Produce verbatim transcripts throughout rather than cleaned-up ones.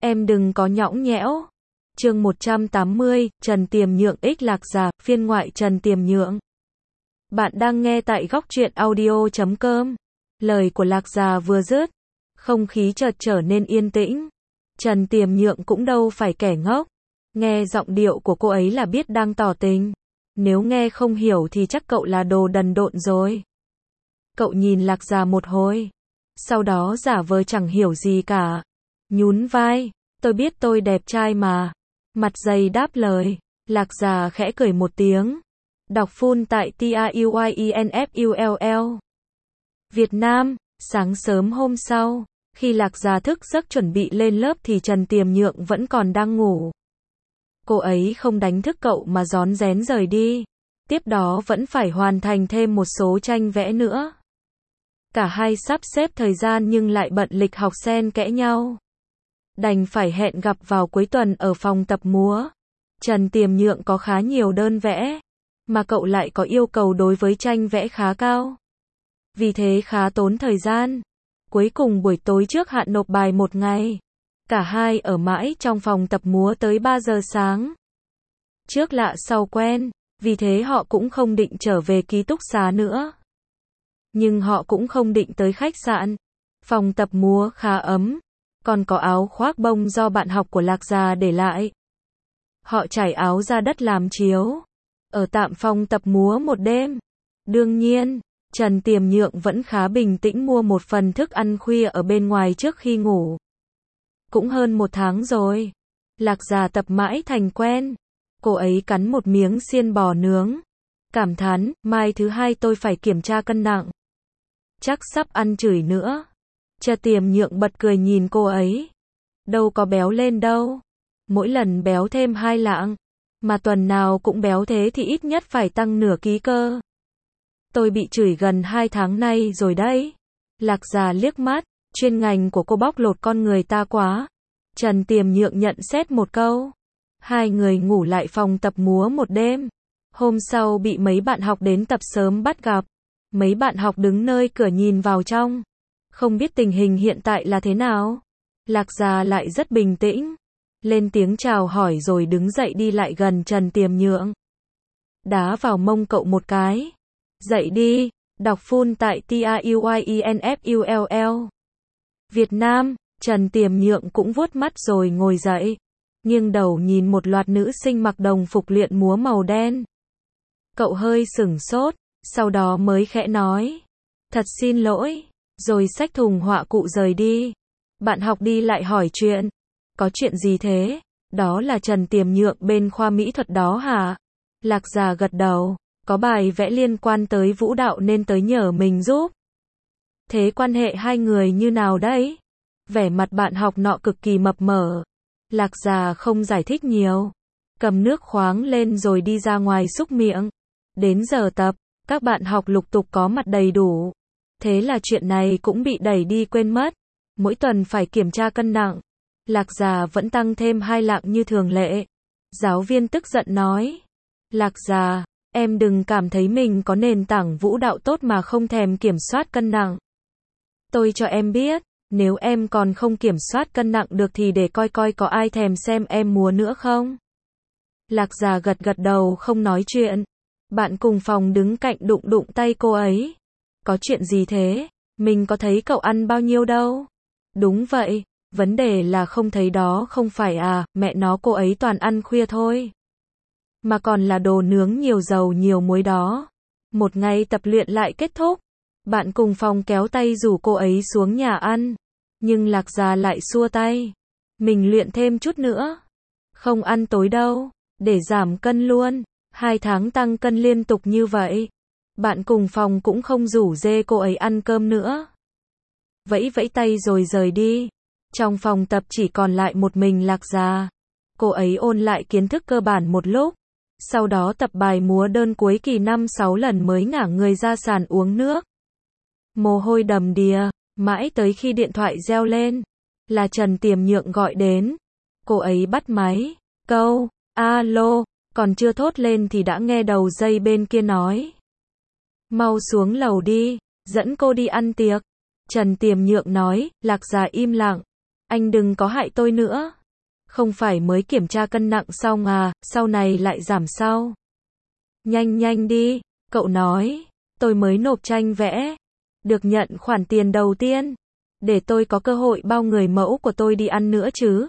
Em đừng có nhõng nhẽo. Chương một trăm tám mươi, Trần Tiềm Nhượng x Lạc Già, phiên ngoại Trần Tiềm Nhượng. Bạn đang nghe tại góc truyện audio chấm com. Lời của Lạc Già vừa dứt, không khí chợt trở nên yên tĩnh. Trần Tiềm Nhượng cũng đâu phải kẻ ngốc. Nghe giọng điệu của cô ấy là biết đang tỏ tình. Nếu nghe không hiểu thì chắc cậu là đồ đần độn rồi. Cậu nhìn Lạc Già một hồi. Sau đó giả vờ chẳng hiểu gì cả. Nhún vai, tôi biết tôi đẹp trai mà. Mặt dày đáp lời. Lạc Già khẽ cười một tiếng. Đọc full tại T A U Y E N F U L L. Việt Nam, sáng sớm hôm sau, khi Lạc Già thức giấc chuẩn bị lên lớp thì Trần Tiềm Nhượng vẫn còn đang ngủ. Cô ấy không đánh thức cậu mà rón rén rời đi. Tiếp đó vẫn phải hoàn thành thêm một số tranh vẽ nữa. Cả hai sắp xếp thời gian nhưng lại bận lịch học xen kẽ nhau. Đành phải hẹn gặp vào cuối tuần ở phòng tập múa. Trần Tiềm Nhượng có khá nhiều đơn vẽ, mà cậu lại có yêu cầu đối với tranh vẽ khá cao. Vì thế khá tốn thời gian. Cuối cùng buổi tối trước hạn nộp bài một ngày. Cả hai ở mãi trong phòng tập múa tới ba giờ sáng. Trước lạ sau quen, vì thế họ cũng không định trở về ký túc xá nữa. Nhưng họ cũng không định tới khách sạn. Phòng tập múa khá ấm, còn có áo khoác bông do bạn học của Lạc Già để lại. Họ trải áo ra đất làm chiếu, ở tạm phòng tập múa một đêm. Đương nhiên, Trần Tiềm Nhượng vẫn khá bình tĩnh mua một phần thức ăn khuya ở bên ngoài trước khi ngủ. Cũng hơn một tháng rồi. Lạc Già tập mãi thành quen. Cô ấy cắn một miếng xiên bò nướng. Cảm thán, mai thứ hai tôi phải kiểm tra cân nặng. Chắc sắp ăn chửi nữa. Trần Tiềm Nhượng bật cười nhìn cô ấy. Đâu có béo lên đâu. Mỗi lần béo thêm hai lạng. Mà tuần nào cũng béo thế thì ít nhất phải tăng nửa ký cơ. Tôi bị chửi gần hai tháng nay rồi đấy. Lạc Già liếc mắt. Chuyên ngành của cô bóc lột con người ta quá. Trần Tiềm Nhượng nhận xét một câu. Hai người ngủ lại phòng tập múa một đêm. Hôm sau bị mấy bạn học đến tập sớm bắt gặp. Mấy bạn học đứng nơi cửa nhìn vào trong. Không biết tình hình hiện tại là thế nào. Lạc Già lại rất bình tĩnh. Lên tiếng chào hỏi rồi đứng dậy đi lại gần Trần Tiềm Nhượng. Đá vào mông cậu một cái. Dậy đi, đọc full tại T A U Y E N F U L L. Việt Nam, Trần Tiềm Nhượng cũng vuốt mắt rồi ngồi dậy. Nghiêng đầu nhìn một loạt nữ sinh mặc đồng phục luyện múa màu đen. Cậu hơi sửng sốt, sau đó mới khẽ nói. Thật xin lỗi, rồi xách thùng họa cụ rời đi. Bạn học đi lại hỏi chuyện. Có chuyện gì thế? Đó là Trần Tiềm Nhượng bên khoa mỹ thuật đó hả? Lạc Già gật đầu. Có bài vẽ liên quan tới vũ đạo nên tới nhờ mình giúp. Thế quan hệ hai người như nào đấy? Vẻ mặt bạn học nọ cực kỳ mập mờ. Lạc Già không giải thích nhiều. Cầm nước khoáng lên rồi đi ra ngoài xúc miệng. Đến giờ tập, các bạn học lục tục có mặt đầy đủ. Thế là chuyện này cũng bị đẩy đi quên mất. Mỗi tuần phải kiểm tra cân nặng. Lạc Già vẫn tăng thêm hai lạng như thường lệ. Giáo viên tức giận nói. Lạc Già, em đừng cảm thấy mình có nền tảng vũ đạo tốt mà không thèm kiểm soát cân nặng. Tôi cho em biết, nếu em còn không kiểm soát cân nặng được thì để coi coi có ai thèm xem em múa nữa không. Lạc Già gật gật đầu không nói chuyện. Bạn cùng phòng đứng cạnh đụng đụng tay cô ấy. Có chuyện gì thế? Mình có thấy cậu ăn bao nhiêu đâu. Đúng vậy, vấn đề là không thấy đó không phải à, mẹ nó cô ấy toàn ăn khuya thôi. Mà còn là đồ nướng nhiều dầu nhiều muối đó. Một ngày tập luyện lại kết thúc. Bạn cùng phòng kéo tay rủ cô ấy xuống nhà ăn. Nhưng Lạc Già lại xua tay. Mình luyện thêm chút nữa. Không ăn tối đâu. Để giảm cân luôn. Hai tháng tăng cân liên tục như vậy. Bạn cùng phòng cũng không rủ dê cô ấy ăn cơm nữa. Vẫy vẫy tay rồi rời đi. Trong phòng tập chỉ còn lại một mình Lạc Già. Cô ấy ôn lại kiến thức cơ bản một lúc. Sau đó tập bài múa đơn cuối kỳ năm sáu lần mới ngả người ra sàn uống nước. Mồ hôi đầm đìa, mãi tới khi điện thoại reo lên. Là Trần Tiềm Nhượng gọi đến. Cô ấy bắt máy. Câu, alo, còn chưa thốt lên thì đã nghe đầu dây bên kia nói. Mau xuống lầu đi, dẫn cô đi ăn tiệc. Trần Tiềm Nhượng nói, Lạc Già im lặng. Anh đừng có hại tôi nữa. Không phải mới kiểm tra cân nặng xong à, sau này lại giảm sau. Nhanh nhanh đi, cậu nói, tôi mới nộp tranh vẽ. Được nhận khoản tiền đầu tiên. Để tôi có cơ hội bao người mẫu của tôi đi ăn nữa chứ.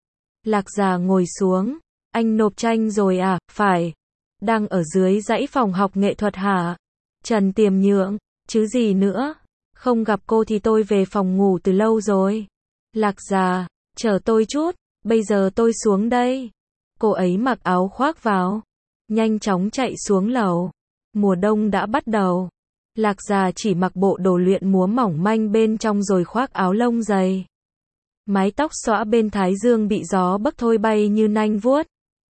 Lạc Già ngồi xuống. Anh nộp tranh rồi à, phải. Đang ở dưới dãy phòng học nghệ thuật hả? Trần Tiềm Nhượng, chứ gì nữa. Không gặp cô thì tôi về phòng ngủ từ lâu rồi. Lạc Già, chờ tôi chút, bây giờ tôi xuống đây. Cô ấy mặc áo khoác vào. Nhanh chóng chạy xuống lầu. Mùa đông đã bắt đầu. Lạc Già chỉ mặc bộ đồ luyện múa mỏng manh bên trong rồi khoác áo lông dày. Mái tóc xõa bên thái dương bị gió bấc thôi bay như nanh vuốt.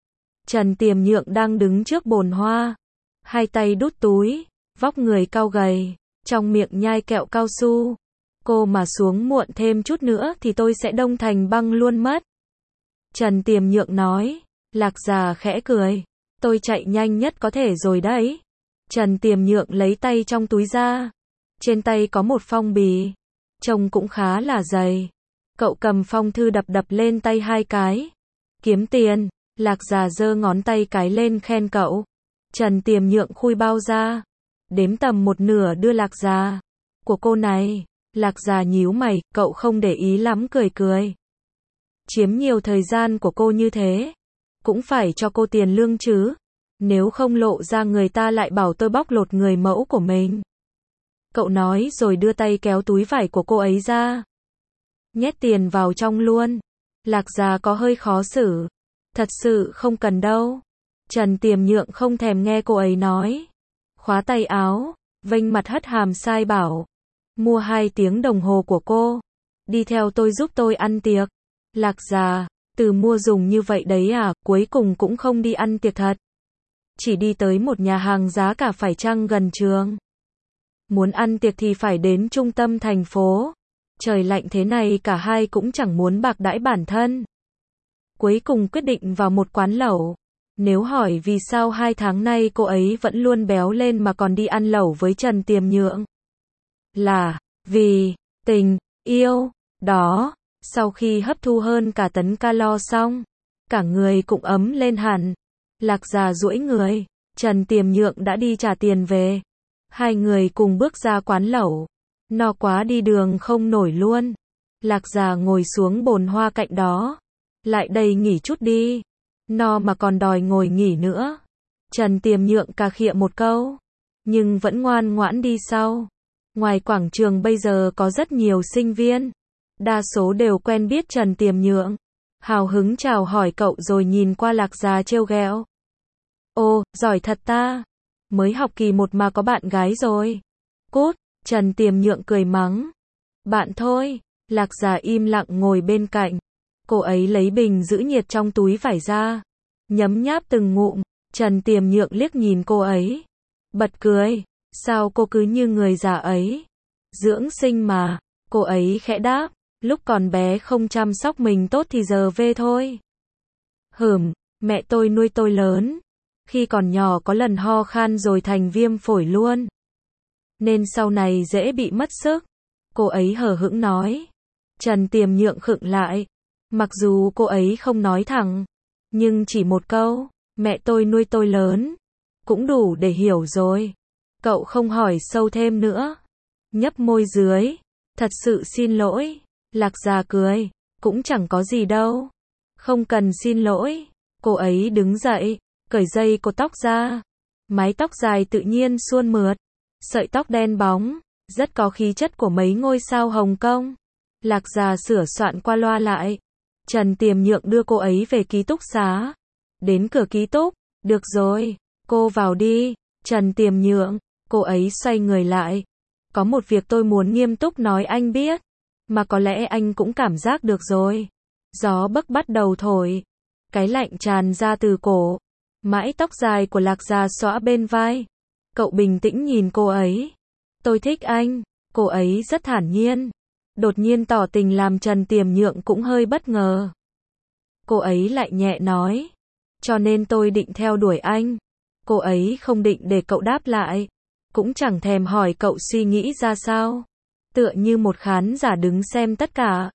Trần Tiềm Nhượng đang đứng trước bồn hoa. Hai tay đút túi, vóc người cao gầy, trong miệng nhai kẹo cao su. Cô mà xuống muộn thêm chút nữa thì tôi sẽ đông thành băng luôn mất. Trần Tiềm Nhượng nói. Lạc Già khẽ cười. Tôi chạy nhanh nhất có thể rồi đấy. Trần Tiềm Nhượng lấy tay trong túi ra. Trên tay có một phong bì. Trông cũng khá là dày. Cậu cầm phong thư đập đập lên tay hai cái. Kiếm tiền. Lạc Già giơ ngón tay cái lên khen cậu. Trần Tiềm Nhượng khui bao ra. Đếm tầm một nửa đưa Lạc Già. Của cô này. Lạc Già nhíu mày, cậu không để ý lắm cười cười. Chiếm nhiều thời gian của cô như thế. Cũng phải cho cô tiền lương chứ. Nếu không lộ ra người ta lại bảo tôi bóc lột người mẫu của mình. Cậu nói rồi đưa tay kéo túi vải của cô ấy ra. Nhét tiền vào trong luôn. Lạc Già có hơi khó xử. Thật sự không cần đâu. Trần Tiềm Nhượng không thèm nghe cô ấy nói. Khóa tay áo, vênh mặt hất hàm sai bảo. Mua hai tiếng đồng hồ của cô. Đi theo tôi giúp tôi ăn tiệc. Lạc Già, từ mua dùng như vậy đấy à, cuối cùng cũng không đi ăn tiệc thật. Chỉ đi tới một nhà hàng giá cả phải chăng gần trường. Muốn ăn tiệc thì phải đến trung tâm thành phố. Trời lạnh thế này cả hai cũng chẳng muốn bạc đãi bản thân. Cuối cùng quyết định vào một quán lẩu. Nếu hỏi vì sao hai tháng nay cô ấy vẫn luôn béo lên mà còn đi ăn lẩu với Trần Tiềm Nhượng. Là, vì, tình, yêu, đó. Sau khi hấp thu hơn cả tấn calo xong, cả người cũng ấm lên hẳn. Lạc Già duỗi người, Trần Tiềm Nhượng đã đi trả tiền về. Hai người cùng bước ra quán lẩu. No quá đi đường không nổi luôn. Lạc Già ngồi xuống bồn hoa cạnh đó. Lại đây nghỉ chút đi. No mà còn đòi ngồi nghỉ nữa. Trần Tiềm Nhượng cà khịa một câu. Nhưng vẫn ngoan ngoãn đi sau. Ngoài quảng trường bây giờ có rất nhiều sinh viên. Đa số đều quen biết Trần Tiềm Nhượng. Hào hứng chào hỏi cậu rồi nhìn qua Lạc Già trêu ghẹo. Ồ, giỏi thật ta. Mới học kỳ một mà có bạn gái rồi. Cút, Trần Tiềm Nhượng cười mắng. Bạn thôi. Lạc Già im lặng ngồi bên cạnh. Cô ấy lấy bình giữ nhiệt trong túi vải ra. Nhấm nháp từng ngụm. Trần Tiềm Nhượng liếc nhìn cô ấy. Bật cười. Sao cô cứ như người già ấy? Dưỡng sinh mà. Cô ấy khẽ đáp. Lúc còn bé không chăm sóc mình tốt thì giờ về thôi. Hửm, mẹ tôi nuôi tôi lớn. Khi còn nhỏ có lần ho khan rồi thành viêm phổi luôn. Nên sau này dễ bị mất sức. Cô ấy hờ hững nói. Trần Tiềm Nhượng khựng lại. Mặc dù cô ấy không nói thẳng. Nhưng chỉ một câu, mẹ tôi nuôi tôi lớn. Cũng đủ để hiểu rồi. Cậu không hỏi sâu thêm nữa. Nhấp môi dưới. Thật sự xin lỗi. Lạc Già cười. Cũng chẳng có gì đâu. Không cần xin lỗi. Cô ấy đứng dậy. Cởi dây cột tóc ra. Mái tóc dài tự nhiên suôn mượt. Sợi tóc đen bóng. Rất có khí chất của mấy ngôi sao Hồng Kông. Lạc Già sửa soạn qua loa lại. Trần Tiềm Nhượng đưa cô ấy về ký túc xá. Đến cửa ký túc. Được rồi. Cô vào đi. Trần Tiềm Nhượng. Cô ấy xoay người lại. Có một việc tôi muốn nghiêm túc nói anh biết. Mà có lẽ anh cũng cảm giác được rồi. Gió bấc bắt đầu thổi. Cái lạnh tràn ra từ cổ. Mái tóc dài của Lạc Già xõa bên vai. Cậu bình tĩnh nhìn cô ấy. Tôi thích anh. Cô ấy rất thản nhiên. Đột nhiên tỏ tình làm Trần Tiềm Nhượng cũng hơi bất ngờ. Cô ấy lại nhẹ nói. Cho nên tôi định theo đuổi anh. Cô ấy không định để cậu đáp lại. Cũng chẳng thèm hỏi cậu suy nghĩ ra sao. Tựa như một khán giả đứng xem tất cả.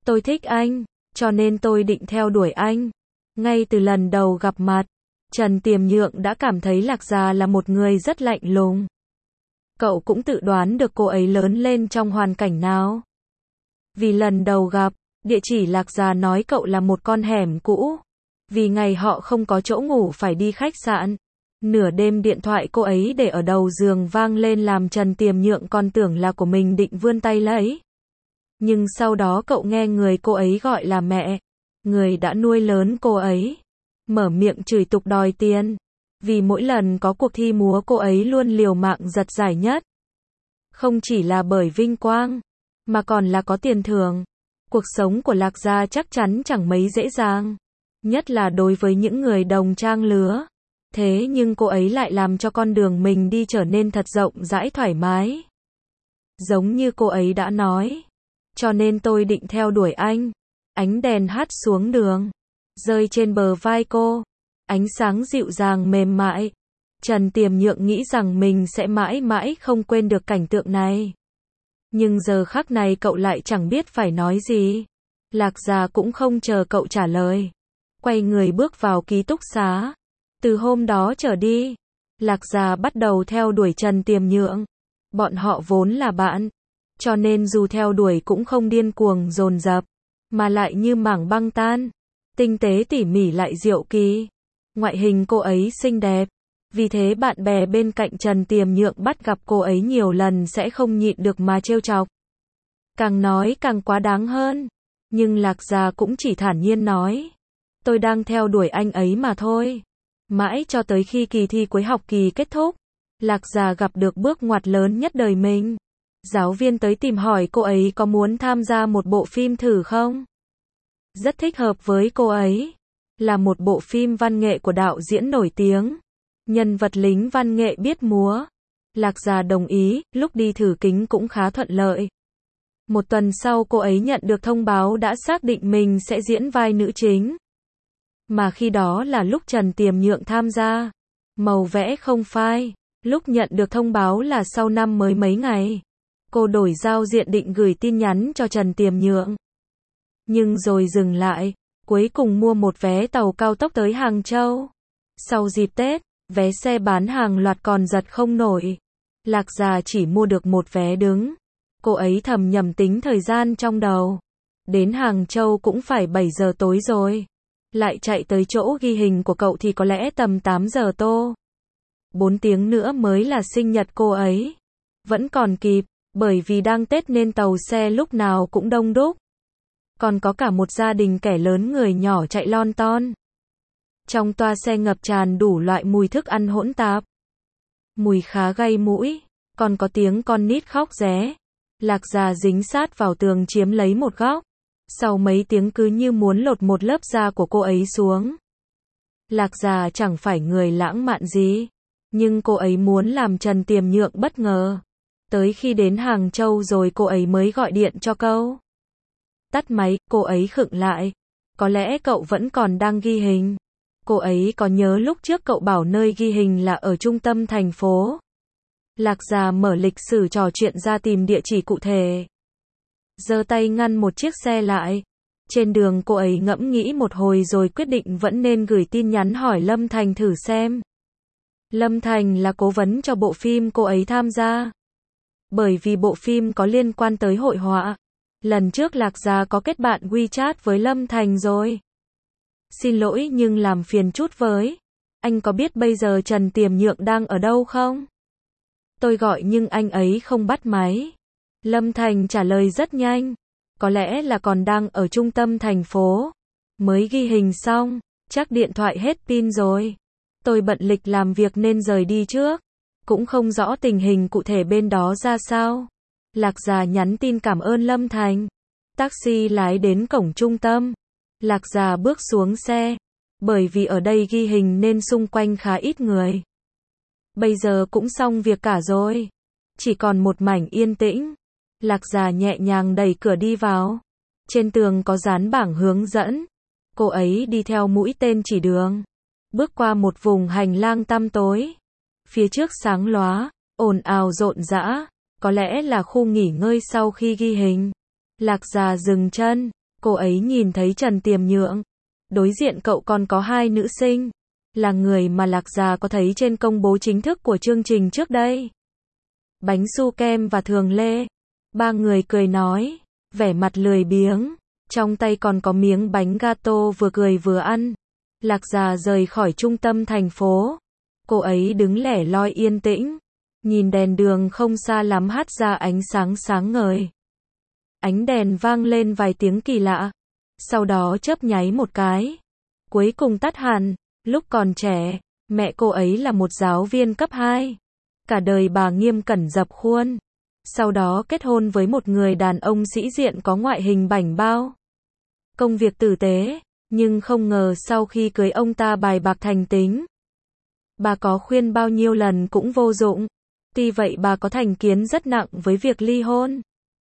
Tôi thích anh, cho nên tôi định theo đuổi anh. Ngay từ lần đầu gặp mặt, Trần Tiềm Nhượng đã cảm thấy Lạc Gia là một người rất lạnh lùng. Cậu cũng tự đoán được cô ấy lớn lên trong hoàn cảnh nào. Vì lần đầu gặp, địa chỉ Lạc Gia nói cậu là một con hẻm cũ. Vì ngày họ không có chỗ ngủ phải đi khách sạn. Nửa đêm điện thoại cô ấy để ở đầu giường vang lên làm Trần Tiềm Nhượng còn tưởng là của mình định vươn tay lấy. Nhưng sau đó cậu nghe người cô ấy gọi là mẹ, người đã nuôi lớn cô ấy, mở miệng chửi tục đòi tiền. Vì mỗi lần có cuộc thi múa cô ấy luôn liều mạng giật giải nhất. Không chỉ là bởi vinh quang, mà còn là có tiền thưởng. Cuộc sống của Lạc Gia chắc chắn chẳng mấy dễ dàng. Nhất là đối với những người đồng trang lứa. Thế nhưng cô ấy lại làm cho con đường mình đi trở nên thật rộng rãi thoải mái. Giống như cô ấy đã nói. Cho nên tôi định theo đuổi anh. Ánh đèn hắt xuống đường, rơi trên bờ vai cô. Ánh sáng dịu dàng mềm mại. Trần Tiềm Nhượng nghĩ rằng mình sẽ mãi mãi không quên được cảnh tượng này. Nhưng giờ khắc này cậu lại chẳng biết phải nói gì. Lạc Gia cũng không chờ cậu trả lời. Quay người bước vào ký túc xá. Từ hôm đó trở đi, Lạc Gia bắt đầu theo đuổi Trần Tiềm Nhượng. Bọn họ vốn là bạn, cho nên dù theo đuổi cũng không điên cuồng dồn dập, mà lại như mảng băng tan, tinh tế tỉ mỉ lại diệu kỳ. Ngoại hình cô ấy xinh đẹp, vì thế bạn bè bên cạnh Trần Tiềm Nhượng bắt gặp cô ấy nhiều lần sẽ không nhịn được mà trêu chọc. Càng nói càng quá đáng hơn, nhưng Lạc Gia cũng chỉ thản nhiên nói, tôi đang theo đuổi anh ấy mà thôi. Mãi cho tới khi kỳ thi cuối học kỳ kết thúc, Lạc Gia gặp được bước ngoặt lớn nhất đời mình. Giáo viên tới tìm hỏi cô ấy có muốn tham gia một bộ phim thử không? Rất thích hợp với cô ấy. Là một bộ phim văn nghệ của đạo diễn nổi tiếng. Nhân vật lính văn nghệ biết múa. Lạc Gia đồng ý, lúc đi thử kính cũng khá thuận lợi. Một tuần sau cô ấy nhận được thông báo đã xác định mình sẽ diễn vai nữ chính. Mà khi đó là lúc Trần Tiềm Nhượng tham gia. Màu vẽ không phai. Lúc nhận được thông báo là sau năm mới mấy ngày. Cô đổi giao diện định gửi tin nhắn cho Trần Tiềm Nhượng. Nhưng rồi dừng lại. Cuối cùng mua một vé tàu cao tốc tới Hàng Châu. Sau dịp Tết, vé xe bán hàng loạt còn giật không nổi. Lạc Gia chỉ mua được một vé đứng. Cô ấy thầm nhầm tính thời gian trong đầu. Đến Hàng Châu cũng phải bảy giờ tối rồi. Lại chạy tới chỗ ghi hình của cậu thì có lẽ tầm tám giờ tô. bốn tiếng nữa mới là sinh nhật cô ấy. Vẫn còn kịp, bởi vì đang Tết nên tàu xe lúc nào cũng đông đúc. Còn có cả một gia đình kẻ lớn người nhỏ chạy lon ton. Trong toa xe ngập tràn đủ loại mùi thức ăn hỗn tạp. Mùi khá gây mũi, còn có tiếng con nít khóc ré. Lạc Gia dính sát vào tường chiếm lấy một góc. Sau mấy tiếng cứ như muốn lột một lớp da của cô ấy xuống. Lạc Gia chẳng phải người lãng mạn gì, nhưng cô ấy muốn làm Trần Tiềm Nhượng bất ngờ. Tới khi đến Hàng Châu rồi cô ấy mới gọi điện cho câu. Tắt máy, cô ấy khựng lại. Có lẽ cậu vẫn còn đang ghi hình. Cô ấy có nhớ lúc trước cậu bảo nơi ghi hình là ở trung tâm thành phố. Lạc Gia mở lịch sử trò chuyện ra tìm địa chỉ cụ thể. Giơ tay ngăn một chiếc xe lại. Trên đường cô ấy ngẫm nghĩ một hồi rồi quyết định vẫn nên gửi tin nhắn hỏi Lâm Thành thử xem. Lâm Thành là cố vấn cho bộ phim cô ấy tham gia. Bởi vì bộ phim có liên quan tới hội họa. Lần trước Lạc Gia có kết bạn WeChat với Lâm Thành rồi. Xin lỗi nhưng làm phiền chút với. Anh có biết bây giờ Trần Tiềm Nhượng đang ở đâu không? Tôi gọi nhưng anh ấy không bắt máy. Lâm Thành trả lời rất nhanh. Có lẽ là còn đang ở trung tâm thành phố. Mới ghi hình xong, chắc điện thoại hết pin rồi. Tôi bận lịch làm việc nên rời đi trước. Cũng không rõ tình hình cụ thể bên đó ra sao. Lạc Gia nhắn tin cảm ơn Lâm Thành. Taxi lái đến cổng trung tâm. Lạc Gia bước xuống xe. Bởi vì ở đây ghi hình nên xung quanh khá ít người. Bây giờ cũng xong việc cả rồi. Chỉ còn một mảnh yên tĩnh. Lạc Gia nhẹ nhàng đẩy cửa đi vào. Trên tường có dán bảng hướng dẫn. Cô ấy đi theo mũi tên chỉ đường. Bước qua một vùng hành lang tăm tối. Phía trước sáng lóa, ồn ào rộn rã. Có lẽ là khu nghỉ ngơi sau khi ghi hình. Lạc Gia dừng chân. Cô ấy nhìn thấy Trần Tiềm Nhượng. Đối diện cậu còn có hai nữ sinh. Là người mà Lạc Già có thấy trên công bố chính thức của chương trình trước đây. Bánh su kem và Thường Lê. Ba người cười nói, vẻ mặt lười biếng. Trong tay còn có miếng bánh gato vừa cười vừa ăn. Lạc Già rời khỏi trung tâm thành phố. Cô ấy đứng lẻ loi yên tĩnh. Nhìn đèn đường không xa lắm hắt ra ánh sáng sáng ngời. Ánh đèn vang lên vài tiếng kỳ lạ. Sau đó chớp nháy một cái. Cuối cùng tắt hẳn. Lúc còn trẻ, mẹ cô ấy là một giáo viên cấp hai. Cả đời bà nghiêm cẩn dập khuôn. Sau đó kết hôn với một người đàn ông sĩ diện có ngoại hình bảnh bao. Công việc tử tế, nhưng không ngờ sau khi cưới ông ta bài bạc thành tính. Bà có khuyên bao nhiêu lần cũng vô dụng. Tuy vậy bà có thành kiến rất nặng với việc ly hôn.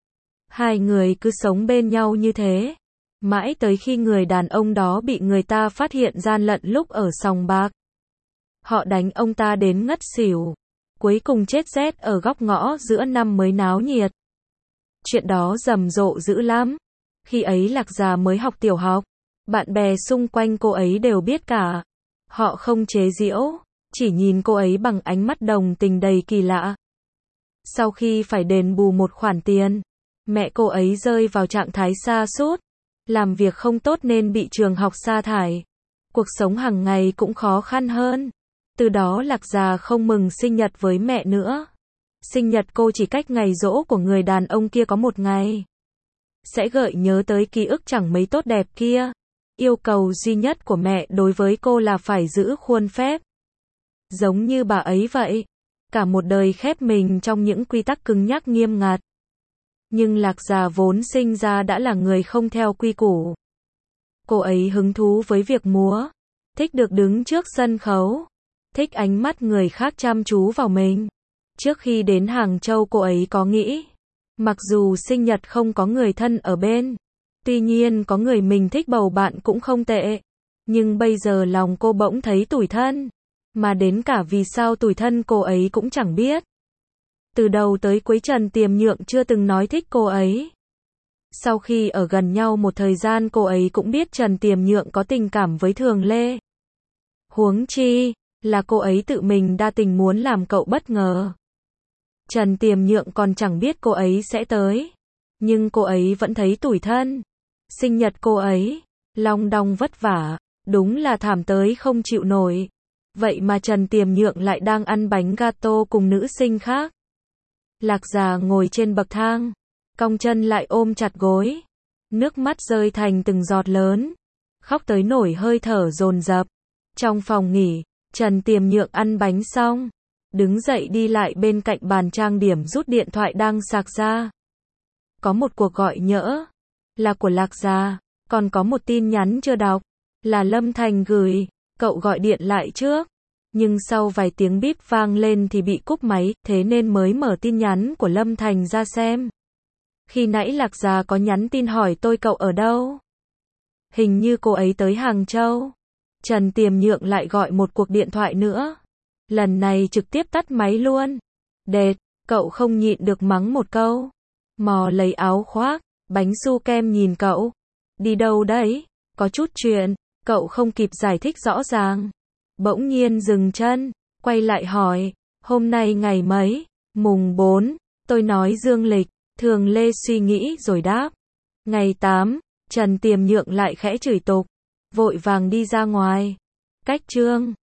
Hai người cứ sống bên nhau như thế. Mãi tới khi người đàn ông đó bị người ta phát hiện gian lận lúc ở sòng bạc. Họ đánh ông ta đến ngất xỉu. Cuối cùng chết rét ở góc ngõ giữa năm mới náo nhiệt. Chuyện đó rầm rộ dữ lắm. Khi ấy Lạc Già mới học tiểu học. Bạn bè xung quanh cô ấy đều biết cả. Họ không chế giễu, chỉ nhìn cô ấy bằng ánh mắt đồng tình đầy kỳ lạ. Sau khi phải đền bù một khoản tiền, mẹ cô ấy rơi vào trạng thái sa sút. Làm việc không tốt nên bị trường học sa thải. Cuộc sống hàng ngày cũng khó khăn hơn. Từ đó Lạc Già không mừng sinh nhật với mẹ nữa. Sinh nhật cô chỉ cách ngày giỗ của người đàn ông kia có một ngày. Sẽ gợi nhớ tới ký ức chẳng mấy tốt đẹp kia. Yêu cầu duy nhất của mẹ đối với cô là phải giữ khuôn phép. Giống như bà ấy vậy. Cả một đời khép mình trong những quy tắc cứng nhắc nghiêm ngặt. Nhưng Lạc Già vốn sinh ra đã là người không theo quy củ. Cô ấy hứng thú với việc múa. Thích được đứng trước sân khấu. Thích ánh mắt người khác chăm chú vào mình. Trước khi đến Hàng Châu cô ấy có nghĩ. Mặc dù sinh nhật không có người thân ở bên. Tuy nhiên có người mình thích bầu bạn cũng không tệ. Nhưng bây giờ lòng cô bỗng thấy tủi thân. Mà đến cả vì sao tủi thân cô ấy cũng chẳng biết. Từ đầu tới cuối Trần Tiềm Nhượng chưa từng nói thích cô ấy. Sau khi ở gần nhau một thời gian cô ấy cũng biết Trần Tiềm Nhượng có tình cảm với Thường Lê. Huống chi, là cô ấy tự mình đa tình muốn làm cậu bất ngờ. Trần Tiềm Nhượng còn chẳng biết cô ấy sẽ tới. Nhưng cô ấy vẫn thấy tủi thân. Sinh nhật cô ấy, long đong vất vả, đúng là thảm tới không chịu nổi. Vậy mà Trần Tiềm Nhượng lại đang ăn bánh gato cùng nữ sinh khác. Lạc Già ngồi trên bậc thang, cong chân lại ôm chặt gối. Nước mắt rơi thành từng giọt lớn. Khóc tới nổi hơi thở dồn dập. Trong phòng nghỉ, Trần Tiềm Nhượng ăn bánh xong. Đứng dậy đi lại bên cạnh bàn trang điểm rút điện thoại đang sạc ra. Có một cuộc gọi nhỡ. Là của Lạc Già. Còn có một tin nhắn chưa đọc. Là Lâm Thành gửi. Cậu gọi điện lại trước. Nhưng sau vài tiếng bíp vang lên thì bị cúp máy. Thế nên mới mở tin nhắn của Lâm Thành ra xem. Khi nãy Lạc Già có nhắn tin hỏi tôi cậu ở đâu. Hình như cô ấy tới Hàng Châu. Trần Tiềm Nhượng lại gọi một cuộc điện thoại nữa. Lần này trực tiếp tắt máy luôn. Đệt, cậu không nhịn được mắng một câu. Mò lấy áo khoác, bánh su kem nhìn cậu. Đi đâu đấy? Có chút chuyện, cậu không kịp giải thích rõ ràng. Bỗng nhiên dừng chân, quay lại hỏi, hôm nay ngày mấy? Mùng bốn, tôi nói dương lịch. Thường Lê suy nghĩ rồi đáp. Ngày tám, Trần Tiềm Nhượng lại khẽ chửi tục. Vội vàng đi ra ngoài. Cách chương